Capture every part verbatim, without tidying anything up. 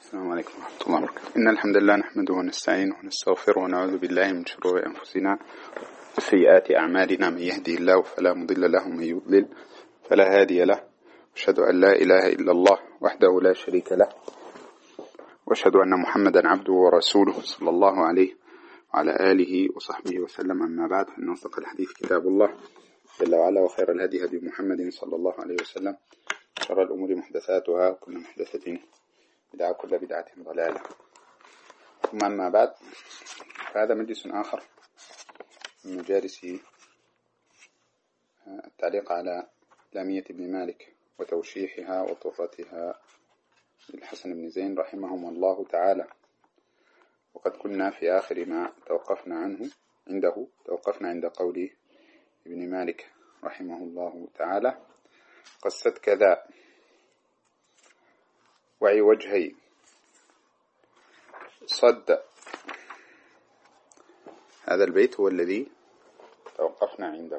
السلام عليكم ورحمة الله وبركاته. إن الحمد لله نحمده ونستعينه ونستغفره ونعوذ بالله من شرور أنفسنا وسيئات أعمالنا. من يهدي الله فلا مضل له ومن يضلل فلا هادي له. أشهد أن لا إله إلا الله وحده لا شريك له، وأشهد أن محمدا عبده ورسوله صلى الله عليه وعلى آله وصحبه وسلم. أما بعد، فإن أصدق الحديث كتاب الله جل وعلا، وخير الهدي هدي محمد صلى الله عليه وسلم، شر الأمور محدثاتها، وكل محدثة بدعة، كل بدعة ضلالة. ثم أما بعد، فهذا مجلس آخر من مجالس التعليق على لامية ابن مالك وتوشيحها وطرتها للحسن بن زين رحمهم الله تعالى. وقد كنا في آخر ما توقفنا عنه عنده توقفنا عند قول ابن مالك رحمه الله تعالى: قست كذا وعي وجهي صد. هذا البيت هو الذي توقفنا عنده،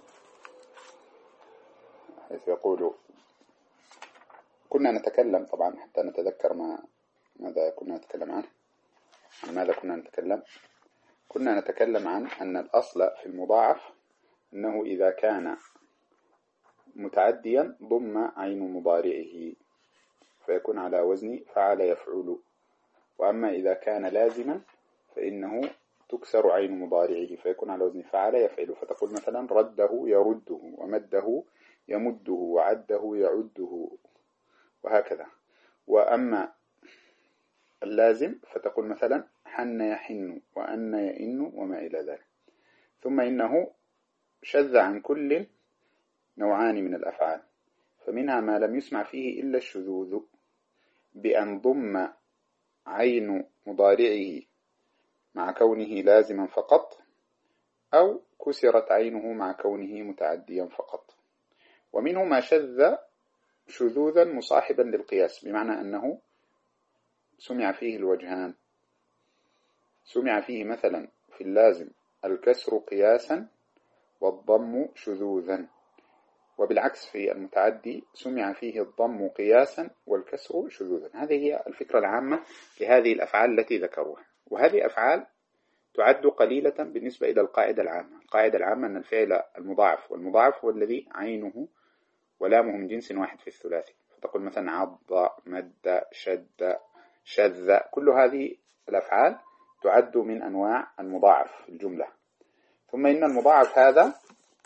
حيث يقول: كنا نتكلم، طبعا حتى نتذكر ما ماذا كنا نتكلم عنه عن ماذا كنا نتكلم كنا نتكلم عن أن الأصل في المضاعف أنه إذا كان متعديا ضم عين مضارعه فيكون على وزن فعل يفعل، وأما إذا كان لازما فإنه تكسر عين مضارعه فيكون على وزن فعل يفعل. فتقول مثلا: رده يرده، ومده يمده، وعده يعده، وهكذا. وأما اللازم فتقول مثلا: حن يحن، وأن يئن، وما إلى ذلك. ثم إنه شذ عن كل نوعان من الأفعال، فمنها ما لم يسمع فيه إلا الشذوذ بأن ضم عين مضارعه مع كونه لازما فقط، أو كسرت عينه مع كونه متعديا فقط. ومنه ما شذ شذوذا مصاحبا للقياس، بمعنى أنه سمع فيه الوجهان، سمع فيه مثلا في اللازم الكسر قياسا والضم شذوذا، وبالعكس في المتعدي سمع فيه الضم قياسا والكسر شذوذا. هذه هي الفكرة العامة لهذه الأفعال التي ذكروها، وهذه أفعال تعد قليلة بالنسبة إلى القاعدة العامة. القاعدة العامة أن الفعل المضاعف، والمضاعف هو الذي عينه ولامه من جنس واحد في الثلاثي. فتقول مثلا: عض، مد، شد، شذ. كل هذه الأفعال تعد من أنواع المضاعف في الجملة. ثم إن المضاعف هذا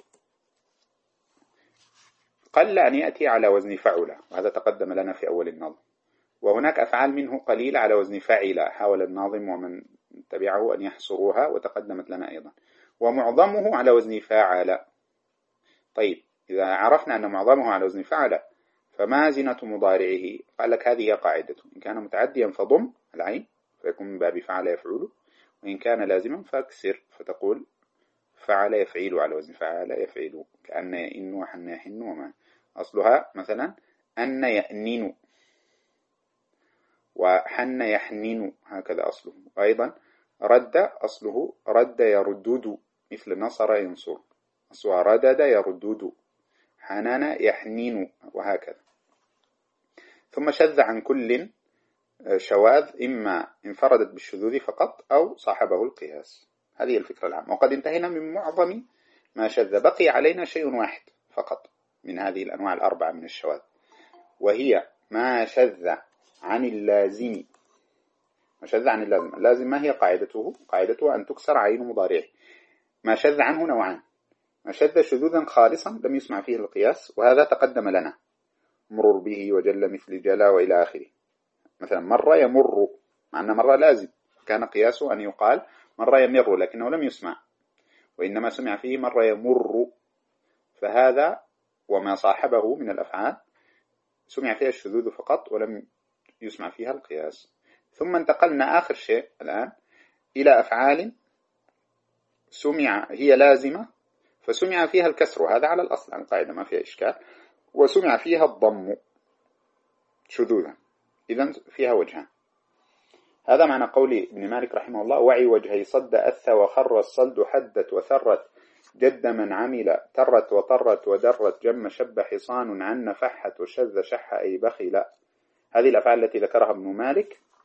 قل أن يأتي على وزن فعل، وهذا تقدم لنا في أول النظم. وهناك أفعال منه قليلة على وزن فاعل، حاول الناظم ومن تبعه أن يحصروها، وتقدمت لنا أيضا. ومعظمه على وزن فاعل. طيب، إذا عرفنا أن معظمه على وزن فاعل، فما زنة مضارعه؟ قال لك: هذه قاعدته: إن كان متعديا فضم العين فيكون من باب فعل يفعل، وإن كان لازما فاكسر فتقول فعل يفعل على وزن فعل يفعل، كأن يئن وحن يحن. وما أصلها مثلا أن يأنن، وحن يحنن، هكذا أصله. أيضا رد أصله رد يردد، مثل نصر ينصر، أصلها ردد يردد، حنان يحنين، وهكذا. ثم شذ عن كل شواذ، إما انفردت بالشذوذ فقط أو صاحبه القياس. هذه الفكرة العامة. وقد انتهينا من معظم ما شذ، بقي علينا شيء واحد فقط من هذه الأنواع الأربعة من الشواذ، وهي ما شذ عن اللازم. ما شذ عن اللازم. اللازم ما هي قاعدته؟ قاعدته أن تكسر عين مضارعه. ما شذ عنه نوعان: ما شذ شذوذا خالصا لم يسمع فيه القياس، وهذا تقدم لنا: مرر به، وجل مثل جلا، وإلى آخره. مثلا مر يمر، مع أن مر لازم، كان قياسه أن يقال مر يمر، لكنه لم يسمع، وإنما سمع فيه مر يمر. فهذا وما صاحبه من الأفعال سمع فيها الشذوذ فقط ولم يسمع فيها القياس. ثم انتقلنا آخر شيء الآن إلى أفعال سمع هي لازمة فسمع فيها الكسر، وهذا على الأصل عن القاعدة ما فيها إشكال، وسمع فيها الضم شذوذا. إذن فيها وجهان. هذا معنى قول ابن مالك رحمه الله: وعي وجهي صد أثى وخر الصلد حدت وثرت جد من عمل ترت وطرت ودرت جم شب حصان عن فحت وشذ شح أي بخل. هذه الأفعال التي ذكرها ابن مالك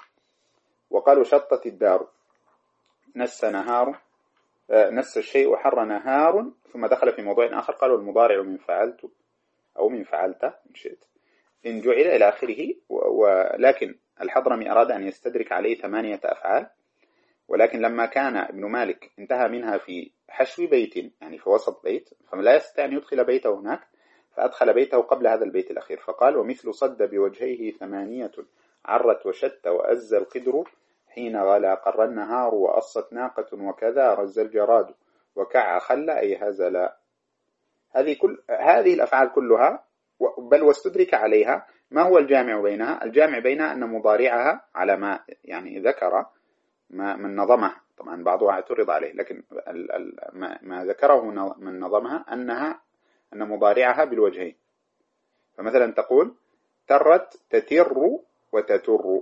وقالوا شطت الدار، نس نهار، نس الشيء حر نهار، ثم دخل في موضوع آخر قالوا المضارع من فعلت أو من فعلت إن شئت إن جعل إلى آخره. ولكن الحضرمي أراد أن يستدرك عليه ثمانية أفعال، ولكن لما كان ابن مالك انتهى منها في حشو بيت، يعني في وسط بيت، فلا يستطيع أن يدخل بيته هناك، فأدخل بيته قبل هذا البيت الأخير، فقال ومثل صد بوجهيه ثمانية عرت وشت وأز القدر حين غلا قر النهار وأصت ناقة وكذا رز الجراد وكع خل أي هزلا. هذه كل هذه الأفعال كلها، بل واستدرك عليها ما هو الجامع بينها؟ الجامع بينها أن مضارعها على ما يعني ذكر ما من نظمها، طبعا بعضها اعترض عليه، لكن ما ذكره من نظمها أنها أن مضارعها بالوجهين. فمثلا تقول ترت تتر وتتر،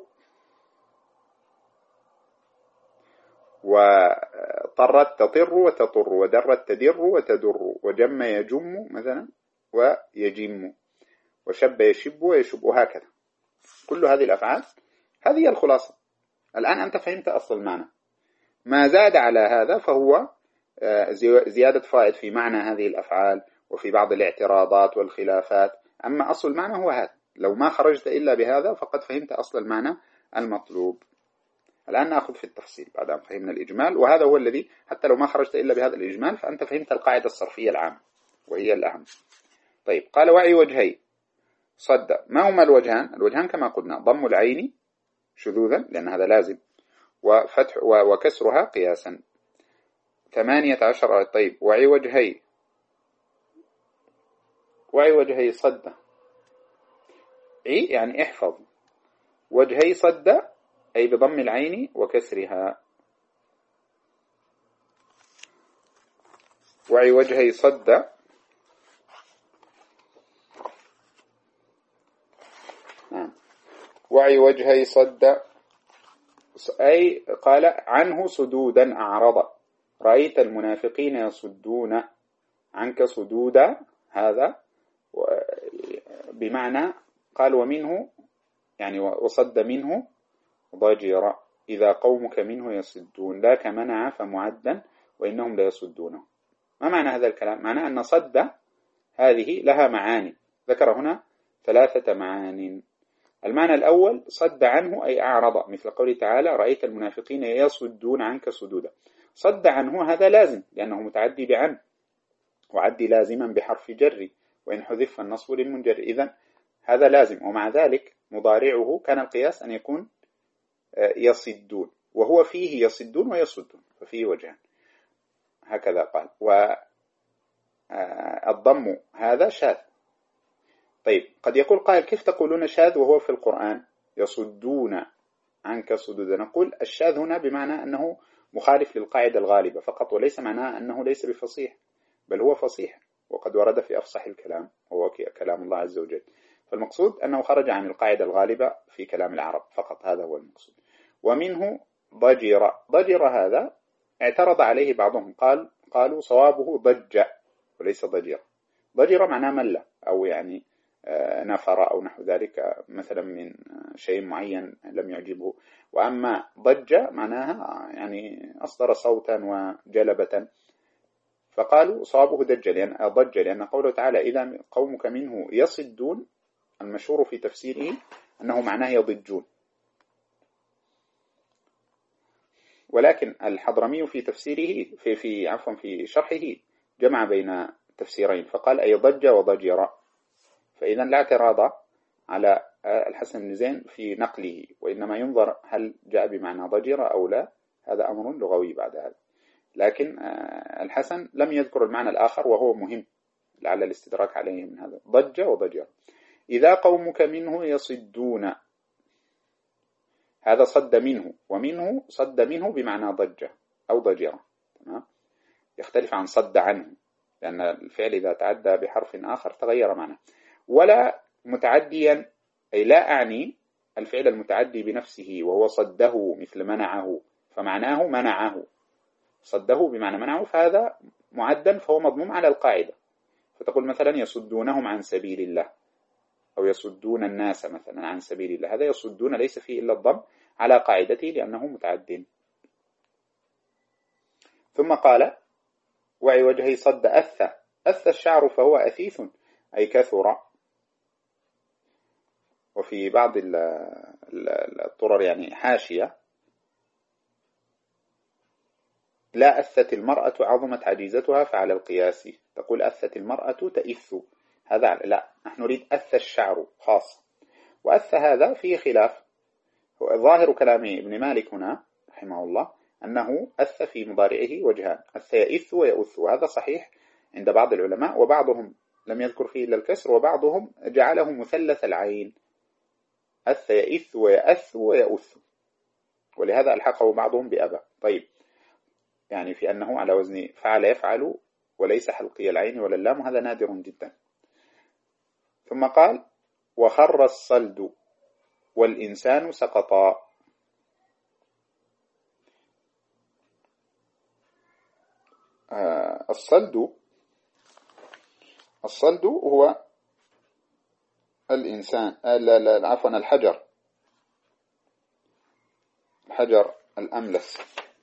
وطرت تطر وتطر، ودرت تدر وتدر، وجم يجم مثلا ويجم، وشب يشب ويشب، وهكذا. كل هذه الأفعال هذه الخلاصة. الآن أنت فهمت أصل المعنى، ما زاد على هذا فهو زيادة فائد في معنى هذه الأفعال وفي بعض الاعتراضات والخلافات. أما أصل المعنى هو هذا، لو ما خرجت إلا بهذا فقد فهمت أصل المعنى المطلوب. الآن نأخذ في التفصيل بعد أن فهمنا الإجمال، وهذا هو الذي حتى لو ما خرجت إلا بهذا الإجمال فأنت فهمت القاعدة الصرفية العامة وهي الأهم. طيب، قال وعي وجهي صد. ما هما الوجهان؟ الوجهان كما قلنا ضم العين شذوذا لأن هذا لازم، وفتح وكسرها قياسا. ثمانية عشر. طيب، وعي وجهي، وعي وجهي صد، عي يعني احفظ، وجهي صد أي بضم العين وكسرها. وعي وجهي صد نعم. وعي وجهي صد أي قال عنه صدودا أعرض، رأيت المنافقين يصدون عنك صدودا، هذا بمعنى قال ومنه يعني وصد منه ضجر، إذا قومك منه يصدون لا كمنع فمعدا وإنهم لا يصدونه. ما معنى هذا الكلام؟ معنى أن صد هذه لها معاني، ذكر هنا ثلاثة معاني. المعنى الأول صد عنه أي أعرض، مثل قوله تعالى رأيت المنافقين يصدون عنك صدودا. صد عنه هذا لازم لأنه متعدي بعن، وعدي لازما بحرف جر، وإن حذف النصب للمنجر، إذن هذا لازم. ومع ذلك مضارعه كان القياس أن يكون يصدون، وهو فيه يصدون ويصدون، ففيه وجهان هكذا قال. والضم هذا شاذ. طيب، قد يقول قائل كيف تقولون شاذ وهو في القرآن يصدون عنك صدودا؟ نقول الشاذ هنا بمعنى أنه مخالف للقاعدة الغالبة فقط، وليس معناه أنه ليس بفصيح، بل هو فصيح وقد ورد في أفصح الكلام وهو كلام الله عز وجل. فالمقصود أنه خرج عن القاعدة الغالبة في كلام العرب فقط، هذا هو المقصود. ومنه ضجر. ضجر هذا اعترض عليه بعضهم، قال قالوا صوابه ضج وليس ضجر. ضجر معناه مل أو يعني نفر أو نحو ذلك، مثلا من شيء معين لم يعجبه. وأما ضج معناها يعني أصدر صوتا وجلبة، فقالوا صوابه دج لأن ضج لأن قوله تعالى إذا قومك منه يصدون، المشهور في تفسيره أنه معناه يضجون. ولكن الحضرمي في تفسيره في في عفوا في شرحه جمع بين تفسيرين، فقال أي ضج وضجر، فإذا لا اعتراض على الحسن بن زين في نقله، وإنما ينظر هل جاء بمعنى ضجر أو لا، هذا أمر لغوي بعد هذا. لكن الحسن لم يذكر المعنى الآخر وهو مهم لعل الاستدراك عليه من هذا، ضج وضجر. إذا قومك منه يصدون، هذا صد منه، ومنه صد منه بمعنى ضج أو ضجر، تمام؟ يختلف عن صد عنه، لأن الفعل إذا تعدى بحرف آخر تغير معناه. ولا متعديا، أي لا أعني الفعل المتعدي بنفسه وهو صده مثل منعه، فمعناه منعه، صده بمعنى منعه، فهذا معدا فهو مضموم على القاعدة. فتقول مثلا يصدونهم عن سبيل الله، أو يصدون الناس مثلا عن سبيل الله، هذا يصدون ليس فيه إلا الضم على قاعدته لأنه متعد. ثم قال وعي وجهه صد أث أث الشعر فهو أثيث أي كثر. وفي بعض الطرر يعني حاشية لا أثت المرأة عظمت عجيزتها فعلى القياس، تقول أثت المرأة تئث، هذا لا، نحن نريد أث الشعر خاص. وأث هذا فيه خلاف، ظاهر كلام ابن مالك هنا رحمه الله أنه أث في مضارعه وجهان، أث يئث ويؤث، وهذا صحيح عند بعض العلماء، وبعضهم لم يذكر فيه إلا الكسر، وبعضهم جعله مثلث العين، أث يئث ويأث ويؤث، ولهذا ألحقه بعضهم بأبا. طيب، يعني في أنه على وزن فعل يفعل وليس حلقي العين ولا اللام، هذا نادر جدا. ثم قال وخر الصلد والإنسان سقطا. آه الصلد الصلد هو الإنسان آه لا لا عفوا الحجر الحجر الأملس،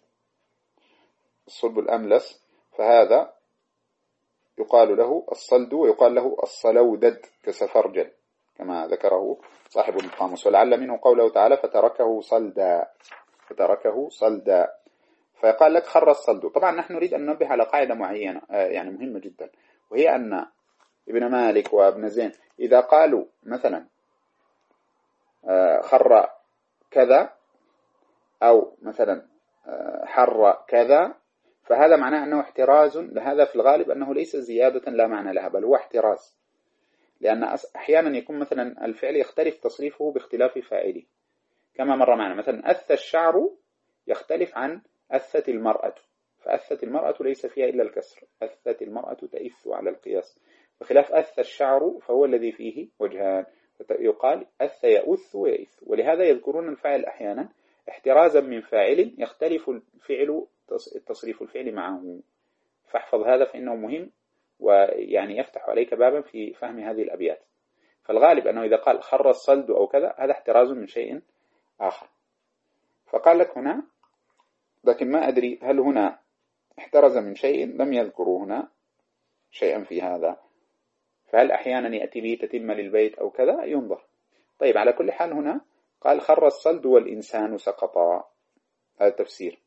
الصلب الأملس، فهذا يقال له الصلد ويقال له الصلودد كسفرجل كما ذكره صاحب القاموس. ولعل منه قوله تعالى فتركه صلدا، فتركه صلدا، فقال لك خر الصلد. طبعا نحن نريد أن ننبه على قاعدة معينة يعني مهمة جدا، وهي أن ابن مالك وابن زين إذا قالوا مثلا خر كذا أو مثلا حر كذا، فهذا معناه أنه احتراز، لهذا في الغالب أنه ليس زيادة لا معنى لها، بل هو احتراز، لأن أحيانا يكون مثلا الفعل يختلف تصريفه باختلاف فاعله، كما مر معنا مثلا أث الشعر يختلف عن أثت المرأة، فأثت المرأة ليس فيها إلا الكسر، أثت المرأة تئث على القياس، بخلاف أث الشعر فهو الذي فيه وجهان، يقال أث يؤث ويئث، ولهذا يذكرون الفاعل أحيانا احترازا من فاعل يختلف الفعل تصريف الفعل معه. فاحفظ هذا فإنه مهم، ويعني يفتح عليك بابا في فهم هذه الأبيات. فالغالب أنه إذا قال خر الصلد أو كذا هذا احتراز من شيء آخر. فقال لك هنا، لكن ما أدري هل هنا احترز من شيء، لم يذكروا هنا شيئا في هذا، فهل أحيانا يأتي به تتم للبيت أو كذا ينظر. طيب، على كل حال هنا قال خر الصلد والإنسان سقطا، هذا التفسير.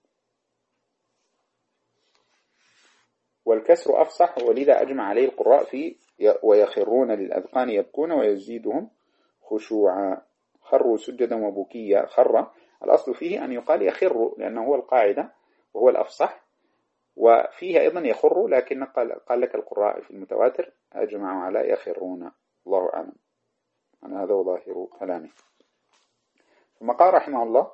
والكسر أفصح، ولذا أجمع عليه القراء في ويخرون للأذقان يبكون ويزيدهم خشوعا. خروا سجدا وبكيا، خر الأصل فيه أن يقال يخر لأنه هو القاعدة وهو الأفصح، وفيه أيضا يخر، لكن قال, قال لك القراء في المتواتر أجمعوا على يخرون، الله أعلم. أنا هذا ظاهر كلامي. ثم قال رحمه الله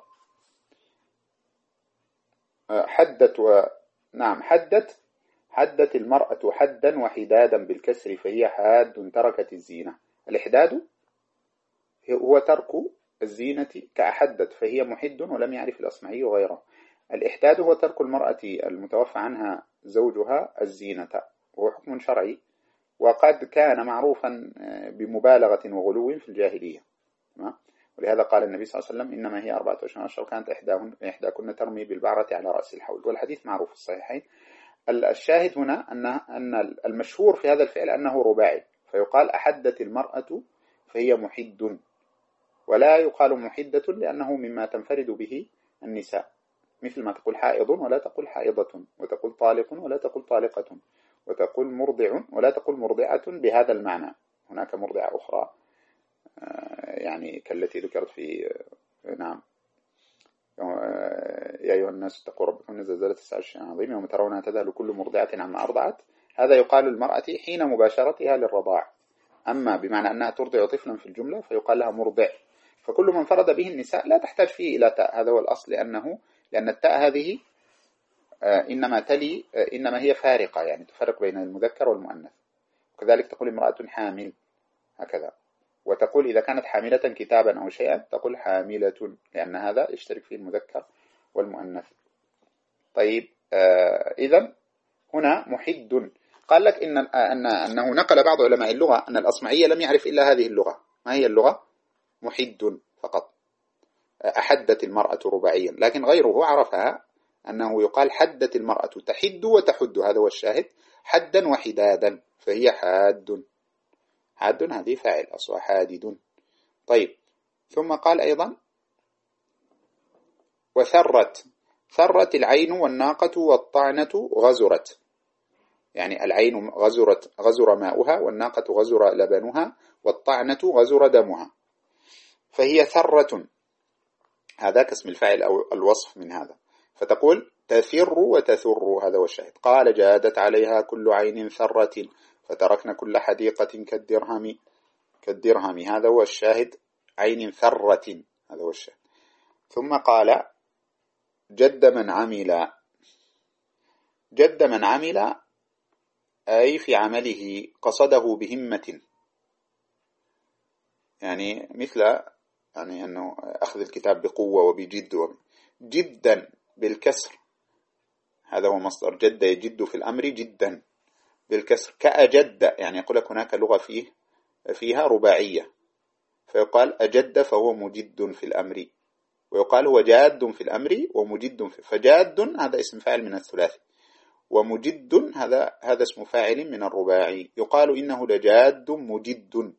حدت و... نعم حدت حدت المرأة حدا وحدادا بالكسر فهي حاد تركت الزينة. الإحداد هو ترك الزينة كأحدت فهي محد ولم يعرف الأصمعي وغيره. الإحداد هو ترك المرأة المتوفى عنها زوجها الزينة، وهو حكم شرعي، وقد كان معروفا بمبالغة وغلو في الجاهلية. ولهذا قال النبي صلى الله عليه وسلم إنما هي أربعة أشهر كانت إحداكن ترمي بالبعرة على رأس الحول، والحديث معروف في الصحيحين. الشاهد هنا أن أن المشهور في هذا الفعل أنه رباعي، فيقال أحدت المرأة فهي محد، ولا يقال محدة لأنه مما تنفرد به النساء، مثل ما تقول حائض ولا تقول حائضة، وتقول طالق ولا تقول طالقة، وتقول مرضع ولا تقول مرضعة بهذا المعنى. هناك مرضعة أخرى يعني كالتي ذكرت في نعم يا أيها الناس اتقوا ربكم زلزلة الساعة شيء عظيم يوم ترونها تذهل كل مرضعة عما أرضعت. هذا يقال للمرأة حين مباشرتها للرضاع، أما بمعنى أنها ترضع طفلا في الجملة فيقال لها مرضع. فكل من فرد به النساء لا تحتاج فيه إلى تاء، هذا هو الأصل، لأنه لأن التاء هذه إنما تلي إنما هي فارقة، يعني تفرق بين المذكر والمؤنث. وكذلك تقول امرأة حامل هكذا، وتقول إذا كانت حاملة كتابا أو شيئا تقول حاملة، لأن هذا يشترك فيه المذكر والمؤنث. طيب، آه إذن هنا محد. قال لك إن أن أنه نقل بعض علماء اللغة أن الأصمعي لم يعرف إلا هذه اللغة. ما هي اللغة؟ محد فقط. أحدت المرأة رباعيا، لكن غيره عرفها أنه يقال حدت المرأة تحد وتحد، هذا هو الشاهد، حدا وحدادا، فهي حاد. حاد هذه فاعل أصلا حادد. طيب، ثم قال أيضا وثرت، ثرت العين والناقة والطعنة غزرت، يعني العين غزرت غزر ماؤها، والناقة غزر لبنها، والطعنة غزر دمها، فهي ثرة، هذا اسم الفاعل أو الوصف من هذا. فتقول تثر وتثر، هذا هو الشاهد. قال جادت عليها كل عين ثرة فتركنا كل حديقة كالدرهم، كالدرهم، هذا هو الشاهد، عين ثرة، هذا هو الشاهد. ثم قال جد من عمل، جد من عمل أي في عمله قصده بهمة، يعني مثل يعني أنه أخذ الكتاب بقوة وبجد، جدا بالكسر، هذا هو مصدر جد، يجد في الأمر جدا بالكسر، كأجد، يعني يقول لك هناك لغة فيه فيها رباعية، فيقال أجد فهو مجد في الأمر، ويقال هو جاد في الأمر ومجد في، فجاد هذا اسم فاعل من الثلاثي، ومجد هذا هذا اسم فاعل من الرباعي، يقال إنه لجاد مجد.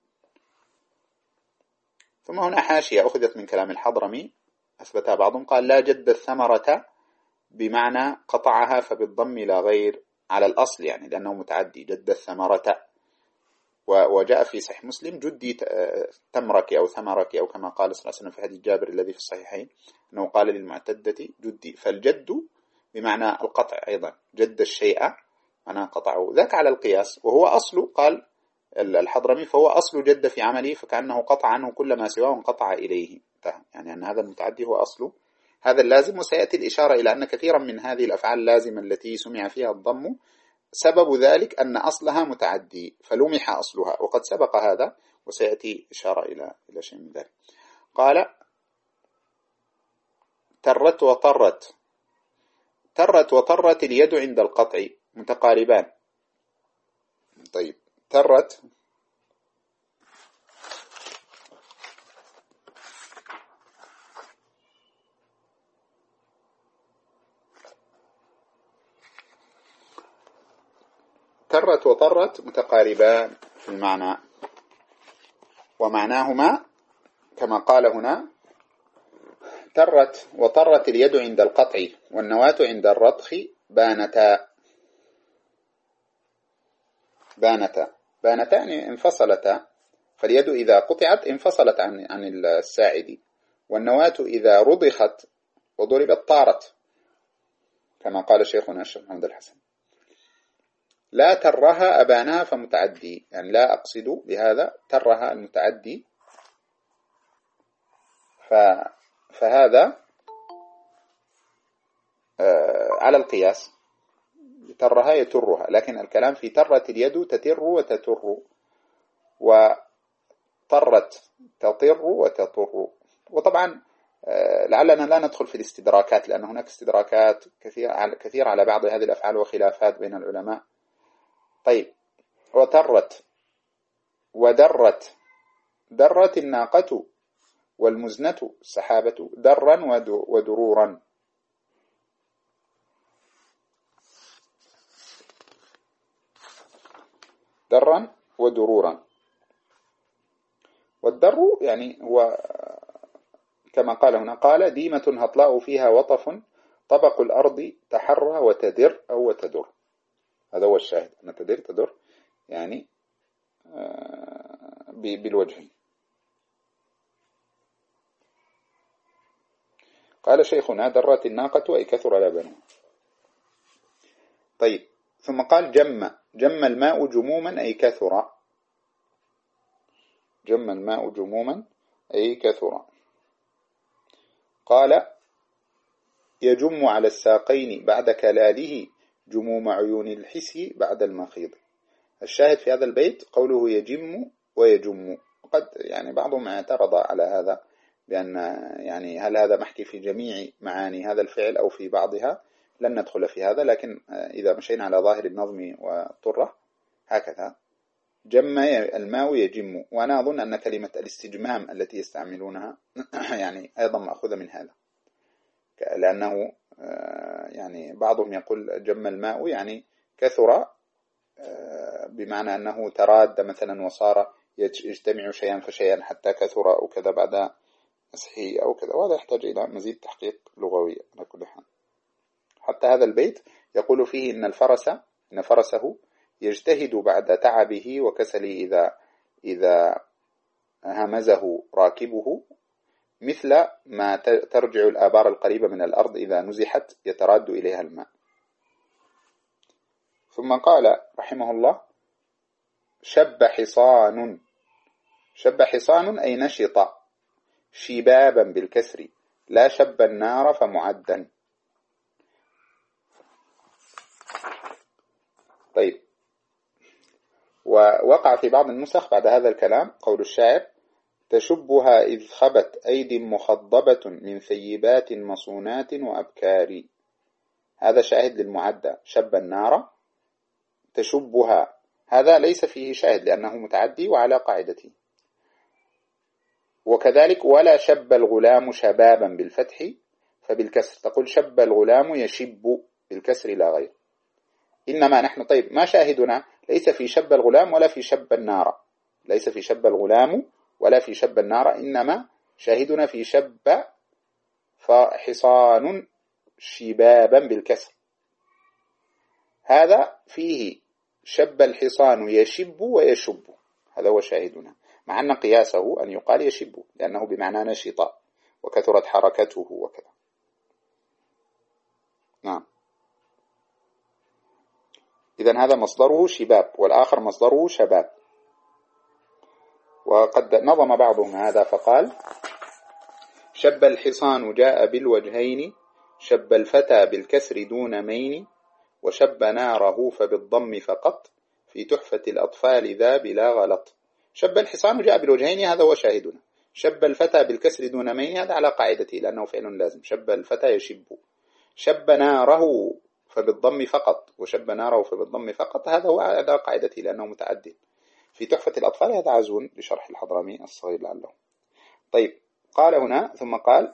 ثم هنا حاشية أخذت من كلام الحضرمي أثبتها بعضهم، قال لا جد الثمرة بمعنى قطعها فبالضم لا غير على الأصل، يعني لأنه متعدي، جد الثمرة. وجاء في صحيح مسلم جدي تمرك أو ثمرك، أو كما قال صلى الله عليه وسلم في حديث جابر الذي في الصحيحين أنه قال للمعتدة جدي، فالجد بمعنى القطع أيضا، جد الشيء أنا قطعه، ذاك على القياس، وهو أصل، قال الحضرمي فهو أصل جد في عمله، فكأنه قطع عنه كل ما سواه انقطع إليه، يعني أن هذا المتعدي هو أصله هذا اللازم. وسيأتي الإشارة إلى أن كثيرا من هذه الأفعال اللازمة التي سمع فيها الضم سبب ذلك أن أصلها متعدي فلمح أصلها، وقد سبق هذا وسيأتي إشارة إلى إلى شيء من ذلك. قال ترت وطرت، ترت وطرت اليد عند القطع متقاربان. طيب، ترت ترت وطرت متقاربان في المعنى، ومعناهما كما قال هنا ترت وطرت اليد عند القطع والنواة عند الرضخ بانتا، بانتا بانتا يعني انفصلتا، فاليد إذا قطعت انفصلت عن عن الساعد، والنواة إذا رضخت وضربت طارت، كما قال شيخنا الشيخ محمد الحسن. لا ترها أبانها فمتعدي، يعني لا أقصد بهذا ترها المتعدي، فهذا على القياس، ترها يترها، لكن الكلام في ترت اليد تتر وتتر، وطرت تطر وتطر. وطبعا لعلنا لا ندخل في الاستدراكات، لأن هناك استدراكات كثير كثير على بعض هذه الأفعال وخلافات بين العلماء. طيب، وترت ودرت، درت الناقة والمزنة السحابة درا ودرورا. درا ودرورا، والدر يعني هو كما قال هنا، قال ديمة هطلاء فيها وطف طبق الأرض تحرى وتدر أو وتدر، هذا هو الشاهد، أن تدر تدر يعني بالوجه. قال شيخنا درت الناقة أي كثر لبنها. طيب، ثم قال جم، جم الماء جموما أي كثر، جم الماء جموما أي كثر. قال يجم على الساقين بعد كلاله جموم عيون الحس بعد المخيض. الشاهد في هذا البيت قوله يجم ويجم، وقد يعني بعضهم اعترض على هذا بأن يعني هل هذا محكي في جميع معاني هذا الفعل أو في بعضها، لن ندخل في هذا، لكن إذا مشينا على ظاهر النظم والطرة هكذا جم الماء يجم، وأنا أظن أن كلمة الاستجمام التي يستعملونها يعني أيضا مأخوذة من هذا، لأنه يعني بعضهم يقول جم الماء يعني كثر، بمعنى أنه تراد مثلا وصار يجتمع شيئا فشيئا حتى كثر أو كذا بعد مسحه أو كذا، وهذا يحتاج إلى مزيد تحقيق لغوي على كل حال. حتى هذا البيت يقول فيه إن الفرس إن فرسه يجتهد بعد تعبه وكسله إذا إذا همزه راكبه، مثل ما ترجع الآبار القريبة من الأرض إذا نزحت يتراد إليها الماء. ثم قال رحمه الله: شب حصان. شب حصان أي نشط، شبابا بالكسر، لا شب النار فمعدا. طيب، ووقع في بعض النسخ بعد هذا الكلام قول الشاعر: تشبها إذ خبت أيد مخضبة من ثيبات مصونات وأبكار. هذا شاهد للمعدى، شب النار تشبها، هذا ليس فيه شاهد لأنه متعدي وعلى قاعدته. وكذلك ولا شب الغلام شبابا بالفتح فبالكسر، تقول شب الغلام يشب بالكسر لا غير. إنما نحن طيب ما شاهدنا؟ ليس في شب الغلام ولا في شب النار، ليس في شب الغلام ولا في شب النار، إنما شاهدنا في شب فحصان شبابا بالكسر. هذا فيه شب الحصان يشب ويشب، هذا هو شاهدنا، مع أن قياسه أن يقال يشب لأنه بمعنى نشط وكثرت حركته وكذا. نعم، إذن هذا مصدره شباب والآخر مصدره شباب. وقد نظم بعضهم هذا فقال: شب الحصان جاء بالوجهين، شب الفتى بالكسر دون مين، وشب ناره فبالضم فقط، في تحفة الأطفال ذا بلا غلط. شب الحصان جاء بالوجهين، هذا هو شاهدنا. شب الفتى بالكسر دون مين، هذا على قاعدته لأنه فعل لازم، شب الفتى يشب. شب ناره فبالضم فقط، وشب ناره فبالضم فقط، هذا هو على قاعدته لأنه متعدد. في تحفة الأطفال هذا عزو لشرح الحضرمي الصغير لعله. طيب، قال هنا ثم قال: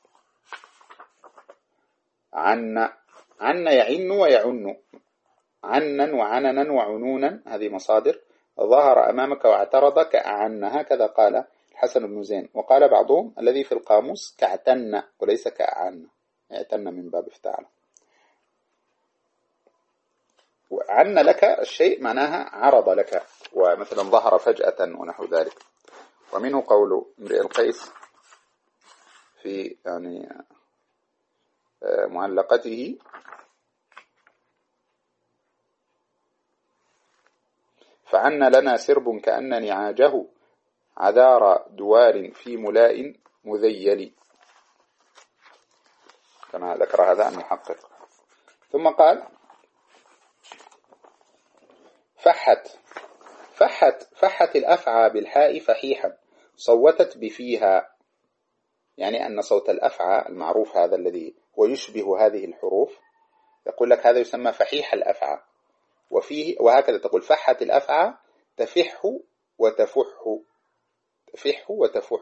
عن عن يعن ويعن، عنا وعننا وعنونا، هذه مصادر. ظهر أمامك واعترض كأعن، هكذا قال الحسن بن زين. وقال بعضهم الذي في القاموس كاعتن وليس كأعن، اعتن من باب افتعل. وعن لك الشيء معناها عرض لك، ومثلا ظهر فجأة ونحو ذلك. ومنه قول امرئ القيس في يعني معلقته: فعن لنا سرب كأن نعاجه، عذار دوار في ملاء مذيل، كما ذكر هذا المحقق. ثم قال: فحت فحت فحت الأفعى بالحاء فحيحا، صوتت بفيها، يعني أن صوت الأفعى المعروف هذا الذي هو يشبه هذه الحروف، يقول لك هذا يسمى فحيح الأفعى. وفيه وهكذا تقول فحت الأفعى تفح وتفح، تفح وتفح.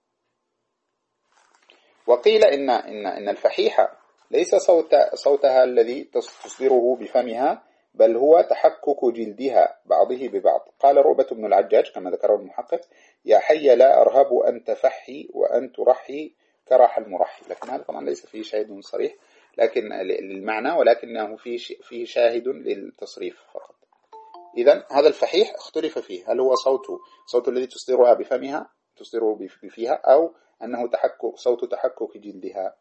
وقيل إن إن إن الفحيحة ليس صوت صوتها الذي تصدره بفمها، بل هو تحكك جلدها بعضه ببعض. قال رؤبة بن العجاج كما ذكره المحقق: يا حي لا أرهب أن تفحي وأن ترحي كرح المرحي. لكن هذا طبعا ليس فيه شاهد صريح لكن للمعنى، ولكنه فيه فيه شاهد للتصريف فقط. إذن هذا الفحيح اختلف فيه، هل هو صوت صوت الذي تصدرها بفمها تصدره بفيها، أو أنه تحكك صوت تحكك جلدها.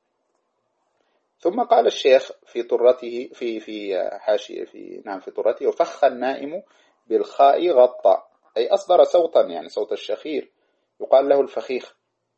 ثم قال الشيخ في طرته في في حاشية في نعم في طرته: وفخ النائم بالخاء غطى، أي أصدر صوتا، يعني صوت الشخير، يقال له الفخيخ.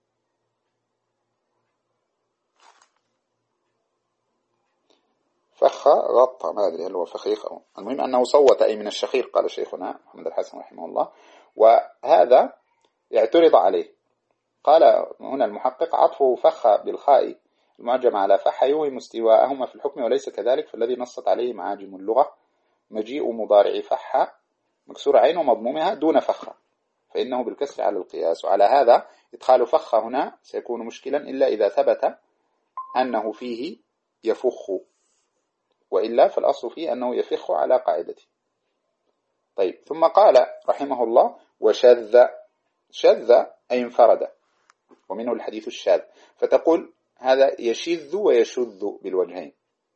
فخ غطى، ما أدري هل هو فخيخ أو، المهم أنه صوت أي من الشخير، قال شيخنا محمد الحسن رحمه الله. وهذا يعترض عليه. قال هنا المحقق: عطفه فخ بالخاء المعجم على فح يوهم استواءهما في الحكم وليس كذلك، فالذي نصت عليه معاجم اللغة مجيء مضارع فح مكسور عين ومضمومها دون فخة، فإنه بالكسر على القياس. وعلى هذا إدخال فخة هنا سيكون مشكلا إلا إذا ثبت أنه فيه يفخ، وإلا فالأصل فيه أنه يفخ على قاعدته. طيب، ثم قال رحمه الله: وشذ. شذ أي انفرد، ومنه الحديث الشاذ، فتقول هذا يشذ ويشذ بالوجهين.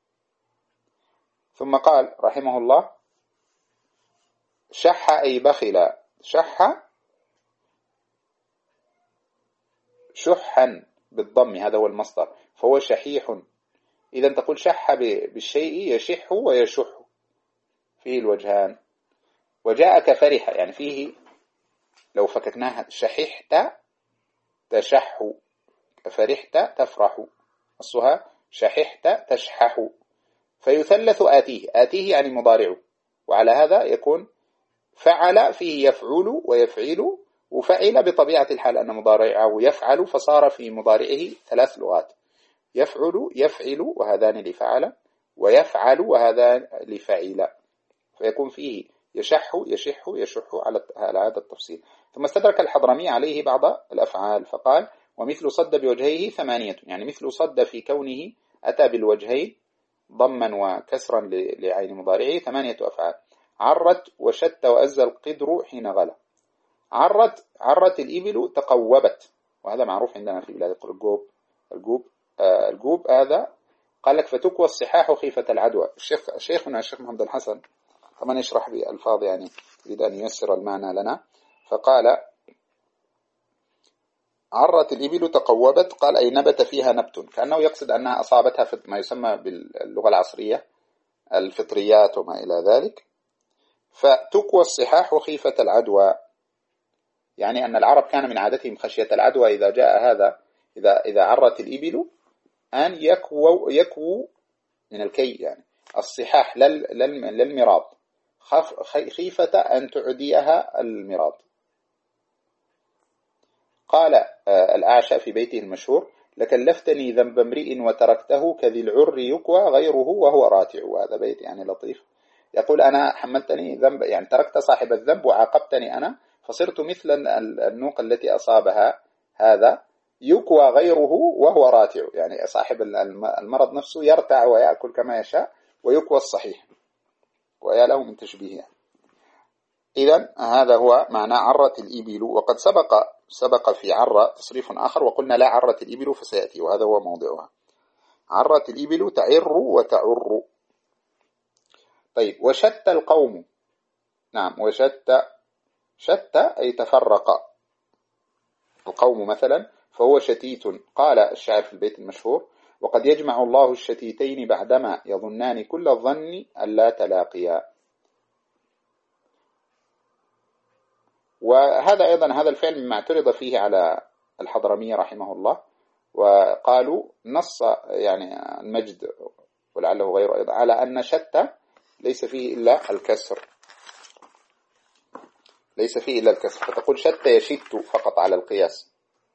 ثم قال رحمه الله: شح أي بخل. شح شحا بالضم، هذا هو المصدر، فهو شحيح. إذا تقول شح بالشيء يشح ويشح، فيه الوجهان. وجاءك فرح، يعني فيه لو فككناها شححت تشح، فرحت تفرح، أصلها شححت تشحح. فيثلث آتيه. آتيه يعني مضارعه، وعلى هذا يكون فعل فيه يفعل ويفعل، وفعل بطبيعة الحال أن مضارعه يفعل، فصار في مضارعه ثلاث لغات: يفعل يفعل وهذان لفعل، ويفعل وهذان لفعل، فيكون فيه يشح يشح يشح على هذا التفصيل. ثم استدرك الحضرمي عليه بعض الأفعال فقال: ومثل صد بوجهيه ثمانية، يعني مثل صد في كونه أتى بالوجهين ضما وكسرا لعين مضارعه ثمانية أفعال: عرت وشت وأز القدر حين غلا. عرت عرت الإبل تقوبت، وهذا معروف عندنا في بلاد الجوب. الجوب آه الجوب هذا قال لك: فتكوى الصحاح خيفة العدوى. الشيخ شيخنا الشيخ محمد الحسن طبعا يشرح بألفاظ يعني يريد أن ييسر المعنى لنا، فقال: عرت الإبل تقوبت، قال أي نبت فيها نبت، كأنه يقصد أنها أصابتها في ما يسمى باللغة العصرية الفطريات وما إلى ذلك. فتكوى الصحاح خيفة العدوى، يعني أن العرب كان من عادتهم خشية العدوى إذا جاء هذا، إذا إذا عرت الإبل أن يكووا يكووا من الكي، يعني الصحاح للمراض، خيفة أن تعديها المراض. قال الأعشى في بيته المشهور: لكلفتني ذنب امرئ وتركته كذي العر يكوى غيره وهو راتع. وهذا بيت يعني لطيف، يقول: أنا حملتني ذنب، يعني تركت صاحب الذنب وعاقبتني أنا، فصرت مثل النوق التي أصابها هذا، يكوى غيره وهو راتع، يعني صاحب المرض نفسه يرتع ويأكل كما يشاء، ويكوى الصحيح، ويا له من تشبيه يعني. إذن هذا هو معنى عرت الإبل. وقد سبق سبق في عرة تصريف آخر، وقلنا لا عرت الإبل فسيأتي، وهذا هو موضعها. عرت الإبل تعر وتعر. طيب، وشت القوم. نعم، وشت شت أي تفرق القوم مثلا، فهو شتيت. قال الشاعر في البيت المشهور: وقد يجمع الله الشتيتين بعدما يظنان كل الظن ألا تلاقيا. وهذا أيضا هذا الفعل مما اعترض فيه على الحضرمي رحمه الله، وقالوا نص يعني المجد ولعله غيره أيضا على أن شت ليس فيه إلا الكسر، ليس فيه إلا الكسر، فتقول شت يشت فقط على القياس.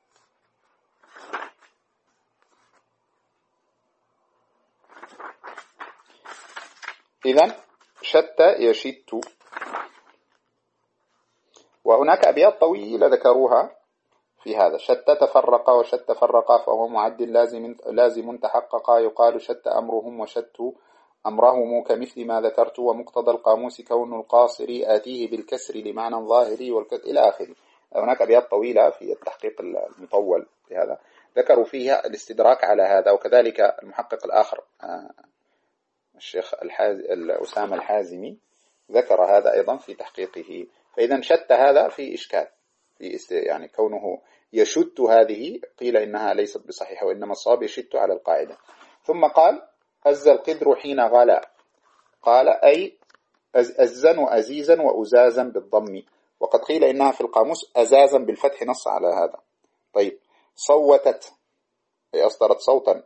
إذن شت يشت. وهناك أبيات طويلة ذكروها في هذا: شت تفرق وشت فرقا فهو معد لازم لازم تحققا، يقال شت أمرهم وشت أمرهم كمثل ما ذكرت، ومقتضى القاموس كون القاصر آتيه بالكسر لمعنى ظاهري والكسر إلى آخره. هناك أبيات طويلة في التحقيق المطول في هذا ذكروا فيها الاستدراك على هذا. وكذلك المحقق الآخر الشيخ أسامة الحازمي ذكر هذا أيضا في تحقيقه. فإذا شت هذا في إشكال، في يعني كونه يشت، هذه قيل إنها ليست بصحيحة، وإنما الصواب يشت على القاعدة. ثم قال: أز القدر حين غلا. قال أي أزا وأزيزا وأزازا بالضم، وقد قيل إنها في القاموس أزازا بالفتح، نص على هذا. طيب، صوتت أي أصدرت صوتا،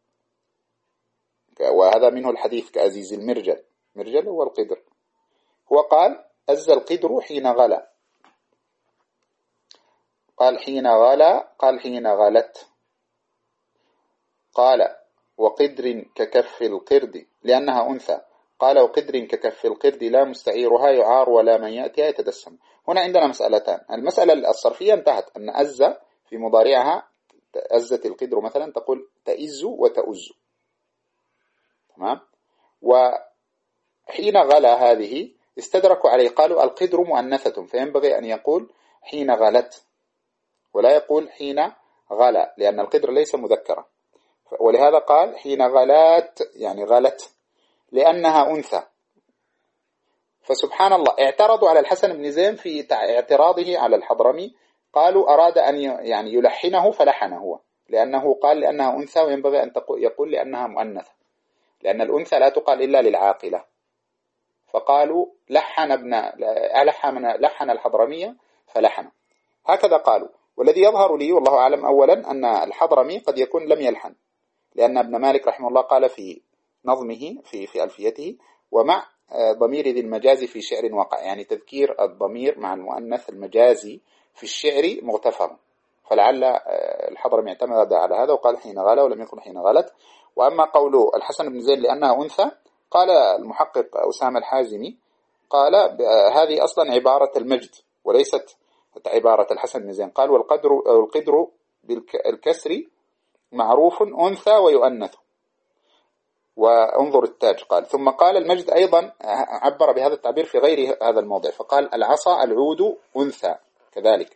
وهذا منه الحديث كأزيز المرجل. مرجل هو القدر. هو قال: أز القدر حين غلا. قال حين غلا، قال حين غلت. قال: وقدر ككف القرد لأنها أنثى. قال وقدر ككف القرد لا مستعيرها يعار ولا من يأتيها يتدسم. هنا عندنا مسألتان. المسألة الصرفية انتهت، أن أز في مضارعها أزت القدر مثلا تقول تئز وتؤز، تمام. وحين غلا هذه استدركوا عليه قالوا القدر مؤنثة، فينبغي أن يقول حين غلت ولا يقول حين غلا، لأن القدر ليس مذكرا، ولهذا قال حين غلات يعني غلت لأنها أنثى. فسبحان الله اعترضوا على الحسن بن زين في اعتراضه على الحضرمي، قالوا أراد أن يعني يلحنه فلحن هو، لأنه قال لأنها أنثى وينبغي أن يقول لأنها مؤنثة، لأن الأنثى لا تقال إلا للعاقلة. فقالوا لحن ابن لحن لحن الحضرمية فلحن، هكذا قالوا. والذي يظهر لي والله أعلم أولا أن الحضرمي قد يكون لم يلحن، لأن ابن مالك رحمه الله قال في نظمه في في ألفيته ومع ضمير ذي المجاز في شعر وقع، يعني تذكير الضمير مع المؤنث المجازي في الشعر مغتفر، فلعل الحضرمي اعتمد على هذا وقال حين غلا ولم يكن حين غلت. وأما قول الحسن بن زين لأنها أنثى، قال المحقق أسامة الحازمي قال هذه أصلا عبارة المجد وليست عبارة الحسن بن زين. قال والقدر القدر بالكسر معروف أنثى ويؤنث، وانظر التاج. قال ثم قال المجد أيضا عبر بهذا التعبير في غير هذا الموضع، فقال العصا العود أنثى كذلك.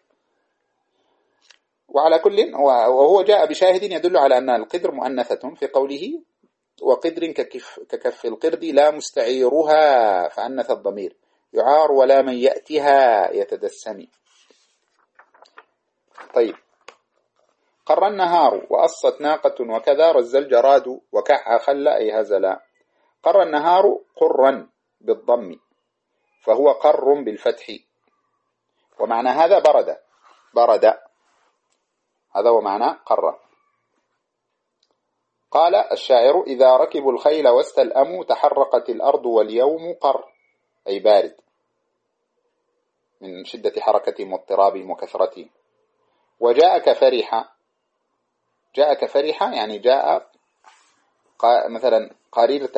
وعلى كل وهو جاء بشاهد يدل على أن القدر مؤنثة في قوله وقدر ككف, ككف القرد لا مستعيرها فأنث الضمير يعار ولا من يأتيها يتدسم. طيب قر النهار وأصت ناقة وكذا رز الجراد وكع خل أي هزلا. قر النهار قرا بالضم فهو قر بالفتح، ومعنى هذا برد برد، هذا هو معنى قر. قال الشاعر إذا ركبوا الخيل واستلأموا تحرقت الأرض واليوم قر أي بارد من شدة حركتهم واضطرابهم وكثرتهم. وجاءك فرحا، جاءك فرحا يعني جاء مثلا قررت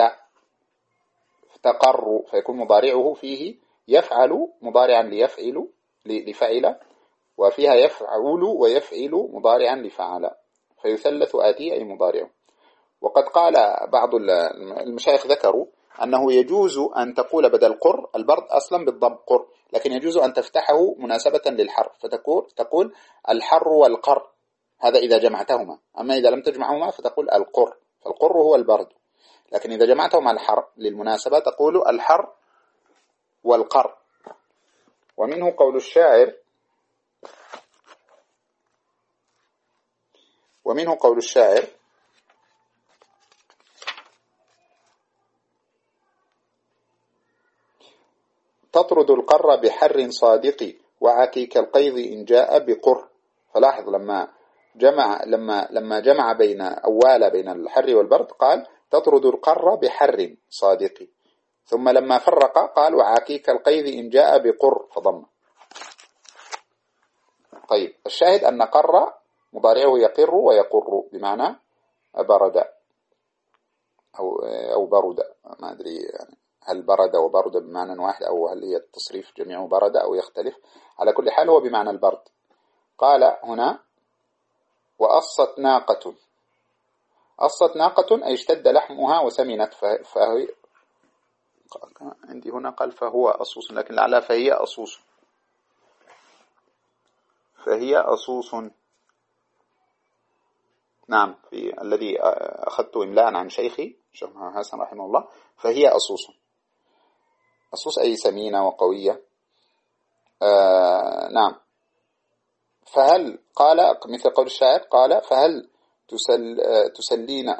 تقر، فيكون مضارعه فيه يفعل مضارعا ليفعل لفعل، وفيها يفعل ويفعل مضارعا لفعل، فيثلث آتي أي مضارعه. وقد قال بعض المشايخ ذكروا أنه يجوز أن تقول بدل قر البرد أصلا بالضم قر، لكن يجوز أن تفتحه مناسبة للحر فتقول تقول الحر والقر، هذا إذا جمعتهما. أما إذا لم تجمعهما فتقول القر، فالقر هو البرد، لكن إذا جمعتهما الحر للمناسبة تقول الحر والقر. ومنه قول الشاعر ومنه قول الشاعر تطرد القر بحر صادق وعكيك القيظ إن جاء بقر. فلاحظ لما جمع لما لما جمع بين أوال بين الحر والبرد قال تطرد القر بحر صادق، ثم لما فرق قال وعكيك القيظ إن جاء بقر فضم. طيب الشاهد أن قر مضارعه يقر ويقر بمعنى برد أو أو برد، ما أدري يعني هل برد وبرد بمعنى واحد أو هل هي التصريف جميعه برد أو يختلف، على كل حال هو بمعنى البرد. قال هنا وأصت ناقة، أصت ناقة أي اشتد لحمها وسمنت، فهي عندي هنا قال فهو أصوص، لكن لعلها فهي أصوص، فهي أصوص. نعم في الذي أخذت إملاء عن شيخي شيخ حسن رحمه الله فهي أصوص، أصوص أي سمينة وقوية. آه نعم. فهل قال مثل قول الشاعر قال فهل تسل تسلين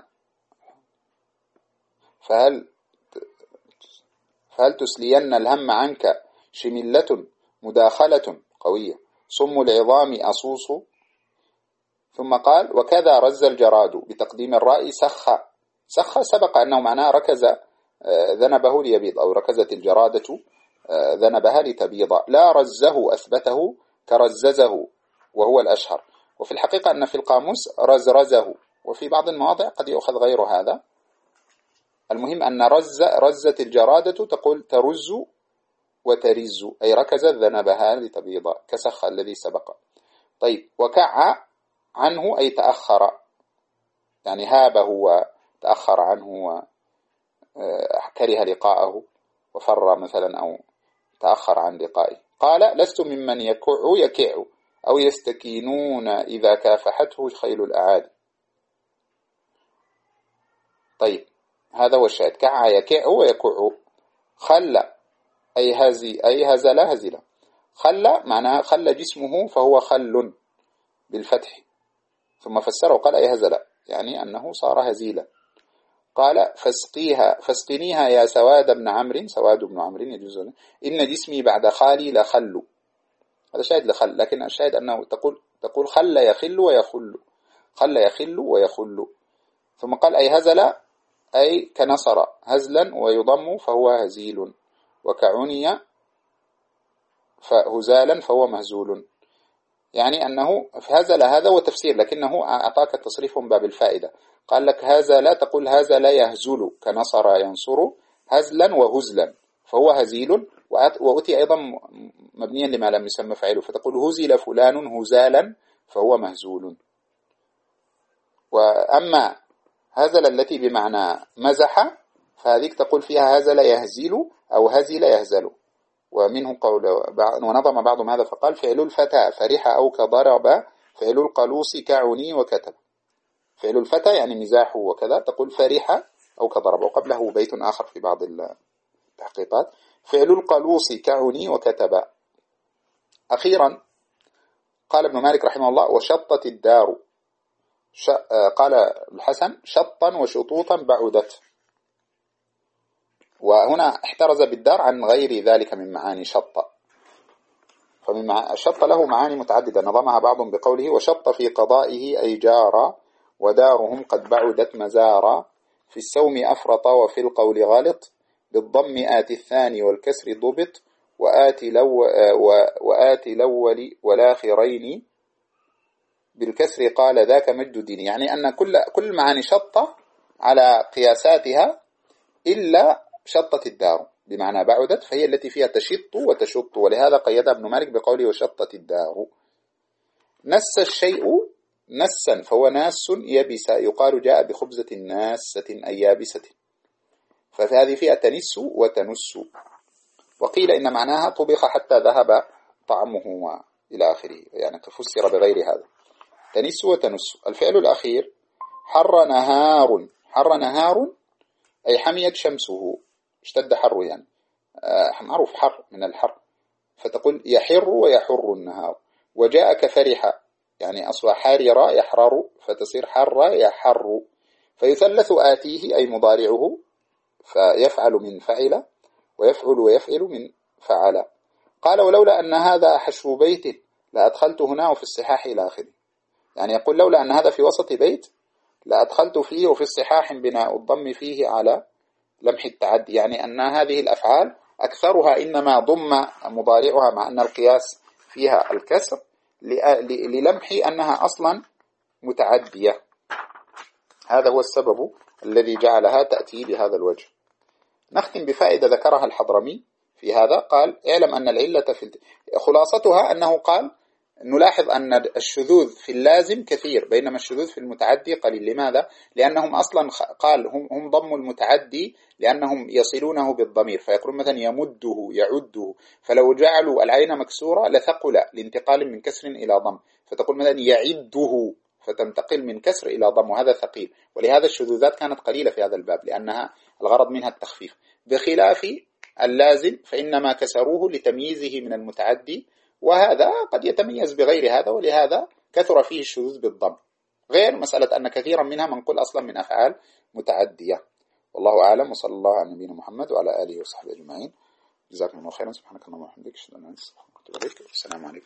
فهل فهل تسلين الهم عنك شملة مداخلة قوية صم العظام أصوص. ثم قال وكذا رز الجراد بتقديم الراء سخ، سخ سبق أنه معناه ركز ذنبه ليبيض، أو ركزت الجرادة ذنبها لتبيض، لا رزه أثبته كرززه وهو الأشهر. وفي الحقيقة أن في القاموس رزرزه، وفي بعض المواضع قد يأخذ غير هذا. المهم أن رز رزت الجرادة تقول ترز وترز، أي ركزت ذنبها لتبيض كسخ الذي سبق. طيب وكع عنه أي تأخر، يعني هابه وتأخر عنه وكره لقاءه وفر مثلا أو تأخر عن لقائه. قال لست ممن يكع يكع أو يستكينون إذا كافحته خيل الأعادي. طيب هذا هو الشاهد، كع يكع ويكع. خل أي هزي أي هزل هزل، خل معناه خل جسمه فهو خل بالفتح، ثم فسره وقال أي هزل يعني أنه صار هزيلا. قال فاسقيها فاسقنيها يا سواد بن عمرو، سواد بن عمرو يجوز، إن جسمي بعد خالي لخل. هذا شاهد لخل، لكن الشاهد أنه تقول تقول خل يخل ويخل، خل يخل ويخل. ثم قال أي هزل أي كنصر هزلا ويضم فهو هزيل، وكعني فهزالا فهو مهزول، يعني أنه هزل هذا وتفسير، لكنه أعطاك التصريف من باب الفائدة. قال لك هزل تقول هزل يهزل كنصر ينصر، هزلا وهزلا فهو هزيل، وأتي أيضا مبنيا لما لم يسمى فعله، فتقول هزل فلان هزالا فهو مهزول. وأما هزل التي بمعنى مزح فهذيك تقول فيها هزل يهزل أو هزل يهزل. ومنه قول ونظم بعضهم هذا فقال فعل الفتى فرح أو كضرب، فعل القلوص كعني وكتب. فعل الفتى يعني مزاحه وكذا، تقول فرح أو كضرب. وقبله بيت آخر في بعض التحقيقات فعل القلوص كعني وكتب. أخيرا قال ابن مالك رحمه الله وشطت الدار، قال الحسن شطا وشطوطا بعدت، وهنا احترز بالدار عن غير ذلك من معاني شط. فمن مع... الشط له معاني متعددة نظمها بعضهم بقوله وشط في قضائه أي جارا، ودارهم قد بعدت مزارا، في السوم أفرط وفي القول غلط، بالضم آتي الثاني والكسر ضبط، وآتي لو وآتي الأول والآخرين بالكسر قال ذاك مجد دين. يعني أن كل كل معاني شطة على قياساتها إلا شطت الدار بمعنى بعدت، فهي التي فيها تشط وتشط، ولهذا قيدها ابن مالك بقوله وشطت الدار. نس الشيء نسا فهو ناس يبس، يقال جاء بخبزة ناسة أي يابسة، فهذه فيها تنس وتنس. وقيل إن معناها طبخ حتى ذهب طعمه إلى آخره، يعني تفسر بغير هذا. تنس وتنس. الفعل الأخير حر نهار، حر نهار أي حميت شمسه اشتد حره، يعني آه معروف حر من الحر، فتقول يحر ويحر النهار. وجاء كفرح يعني أصبح حاررا يحرر فتصير حر يحر، فيثلث آتيه أي مضارعه فيفعل من فعل، ويفعل ويفعل من فعل. قال ولولا أن هذا حشو بيت لأدخلت هنا وفي الصحاح إلى آخره، يعني يقول لولا أن هذا في وسط بيت لأدخلت فيه وفي الصحاح بناء الضم فيه على لمح التعدي، يعني أن هذه الأفعال أكثرها إنما ضم مضارعها مع أن القياس فيها الكسر للمح أنها أصلا متعدية. هذا هو السبب الذي جعلها تأتي بهذا الوجه. نختم بفائدة ذكرها الحضرمي في هذا، قال اعلم أن العلة في خلاصتها أنه قال نلاحظ أن الشذوذ في اللازم كثير بينما الشذوذ في المتعدي قليل. لماذا؟ لأنهم أصلا قال هم, هم ضموا المتعدي لأنهم يصلونه بالضمير، فيقولون مثلا يمده يعده، فلو جعلوا العين مكسورة لثقل لانتقال من كسر إلى ضم، فتقول مثلا يعده فتنتقل من كسر إلى ضم، وهذا ثقيل. ولهذا الشذوذات كانت قليلة في هذا الباب لأنها الغرض منها التخفيف، بخلاف اللازم فإنما كسروه لتمييزه من المتعدي، وهذا قد يتميز بغير هذا، ولهذا كثر فيه الشذوذ بالضم، غير مسألة أن كثيرا منها منقول أصلا من أفعال متعدية. والله أعلم، وصلى الله على نبينا محمد وعلى آله وصحبه أجمعين. جزاكم الله خيرا. سبحانك اللهم وبحمدك، أشهد أن لا إله إلا أنت، أستغفرك وأتوب إليك. السلام عليكم.